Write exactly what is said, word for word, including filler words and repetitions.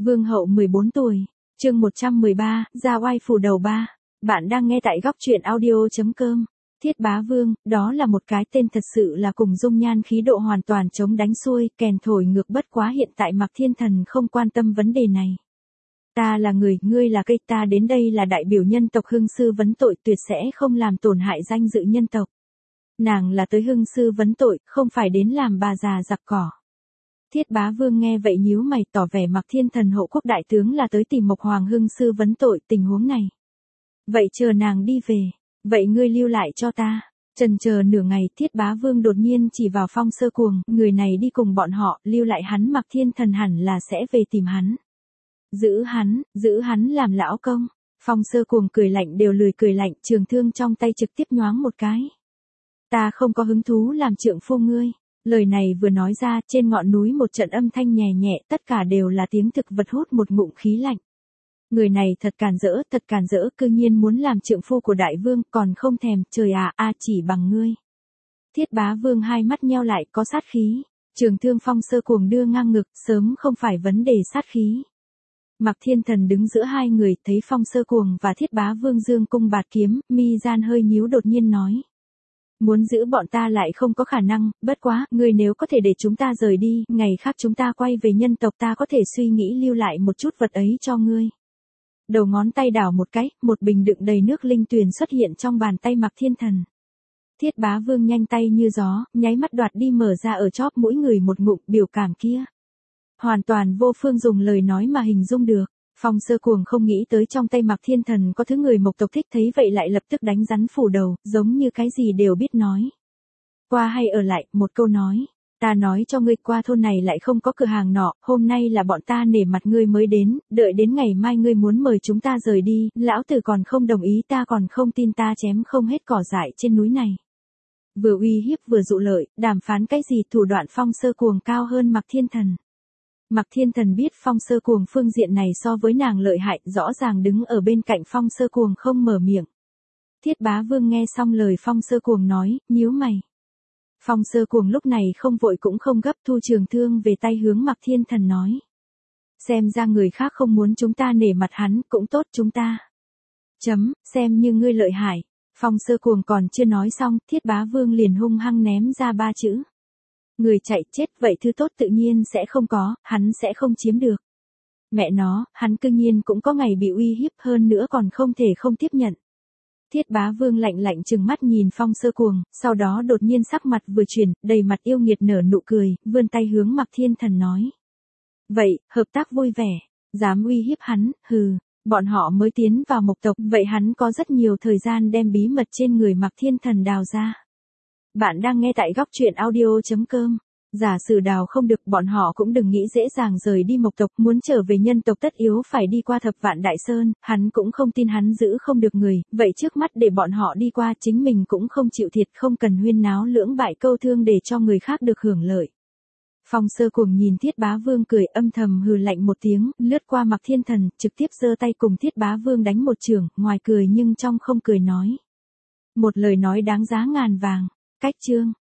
Vương hậu mười bốn tuổi, chương một trăm mười ba, ra oai phủ đầu ba. Bạn đang nghe tại góc truyện audio chấm com. Thiết Bá Vương, đó là một cái tên thật sự là cùng dung nhan khí độ hoàn toàn chống đánh xuôi, kèn thổi ngược, bất quá hiện tại Mạc Thiên Thần không quan tâm vấn đề này. Ta là người, ngươi là cây, ta đến đây là đại biểu nhân tộc hưng sư vấn tội, tuyệt sẽ không làm tổn hại danh dự nhân tộc. Nàng là tới hưng sư vấn tội, không phải đến làm bà già giặc cỏ. Thiết Bá Vương nghe vậy nhíu mày, tỏ vẻ Mạc Thiên Thần hộ quốc đại tướng là tới tìm Mộc Hoàng hưng sư vấn tội tình huống này. Vậy chờ nàng đi về, vậy ngươi lưu lại cho ta. Chần chờ nửa ngày, Thiết Bá Vương đột nhiên chỉ vào Phong Sơ Cuồng, người này đi cùng bọn họ, lưu lại hắn Mạc Thiên Thần hẳn là sẽ về tìm hắn. Giữ hắn, giữ hắn làm lão công. Phong Sơ Cuồng cười lạnh đều lười cười lạnh, trường thương trong tay trực tiếp nhoáng một cái. Ta không có hứng thú làm trượng phu ngươi. Lời này vừa nói ra, trên ngọn núi một trận âm thanh nhẹ nhẹ, tất cả đều là tiếng thực vật hút một ngụm khí lạnh. Người này thật càn rỡ, thật càn rỡ, cư nhiên muốn làm trượng phu của đại vương, còn không thèm, trời à, a chỉ bằng ngươi. Thiết Bá Vương hai mắt nheo lại, có sát khí. Trường thương Phong Sơ Cuồng đưa ngang ngực, sớm không phải vấn đề sát khí. Mạc Thiên Thần đứng giữa hai người, thấy Phong Sơ Cuồng và Thiết Bá Vương dương cung bạt kiếm, mi gian hơi nhíu, đột nhiên nói. Muốn giữ bọn ta lại không có khả năng, bất quá, ngươi nếu có thể để chúng ta rời đi, ngày khác chúng ta quay về nhân tộc, ta có thể suy nghĩ lưu lại một chút vật ấy cho ngươi. Đầu ngón tay đảo một cái, một bình đựng đầy nước linh tuyền xuất hiện trong bàn tay Mạc Thiên Thần. Thiết Bá Vương nhanh tay như gió, nháy mắt đoạt đi, mở ra ở chóp mũi người một ngụm, biểu cảm kia. Hoàn toàn vô phương dùng lời nói mà hình dung được. Phong Sơ Cuồng không nghĩ tới trong tay Mạc Thiên Thần có thứ người Mộc tộc thích, thấy vậy lại lập tức đánh rắn phủ đầu, giống như cái gì đều biết nói. Qua hay ở lại, một câu nói. Ta nói cho ngươi, qua thôn này lại không có cửa hàng nọ, hôm nay là bọn ta nể mặt ngươi mới đến, đợi đến ngày mai ngươi muốn mời chúng ta rời đi, lão tử còn không đồng ý, ta còn không tin ta chém không hết cỏ dại trên núi này. Vừa uy hiếp vừa dụ lợi, đàm phán cái gì, thủ đoạn Phong Sơ Cuồng cao hơn Mạc Thiên Thần. Mạc Thiên Thần biết Phong Sơ Cuồng phương diện này so với nàng lợi hại, rõ ràng đứng ở bên cạnh Phong Sơ Cuồng không mở miệng. Thiết Bá Vương nghe xong lời Phong Sơ Cuồng nói, nhíu mày. Phong Sơ Cuồng lúc này không vội cũng không gấp, thu trường thương về tay hướng Mạc Thiên Thần nói. Xem ra người khác không muốn chúng ta nể mặt hắn, cũng tốt chúng ta. Chấm, xem như ngươi lợi hại. Phong Sơ Cuồng còn chưa nói xong, Thiết Bá Vương liền hung hăng ném ra ba chữ. Người chạy chết, vậy thứ tốt tự nhiên sẽ không có, hắn sẽ không chiếm được. Mẹ nó, hắn cư nhiên cũng có ngày bị uy hiếp, hơn nữa còn không thể không tiếp nhận. Thiết Bá Vương lạnh lạnh trừng mắt nhìn Phong Sơ Cuồng, sau đó đột nhiên sắc mặt vừa chuyển, đầy mặt yêu nghiệt nở nụ cười, vươn tay hướng Mạc Thiên Thần nói. Vậy, hợp tác vui vẻ, dám uy hiếp hắn, hừ, bọn họ mới tiến vào Mộc tộc, vậy hắn có rất nhiều thời gian đem bí mật trên người Mạc Thiên Thần đào ra. Bạn đang nghe tại góc truyện audio chấm com. Giả sử đào không được, bọn họ cũng đừng nghĩ dễ dàng rời đi Mộc tộc, muốn trở về nhân tộc tất yếu phải đi qua Thập Vạn Đại Sơn, hắn cũng không tin hắn giữ không được người, vậy trước mắt để bọn họ đi qua, chính mình cũng không chịu thiệt, không cần huyên náo lưỡng bại câu thương để cho người khác được hưởng lợi. Phong Sơ Cuồng nhìn Thiết Bá Vương cười, âm thầm hừ lạnh một tiếng, lướt qua Mạc Thiên Thần, trực tiếp giơ tay cùng Thiết Bá Vương đánh một chưởng, ngoài cười nhưng trong không cười nói. Một lời nói đáng giá ngàn vàng. Cách chương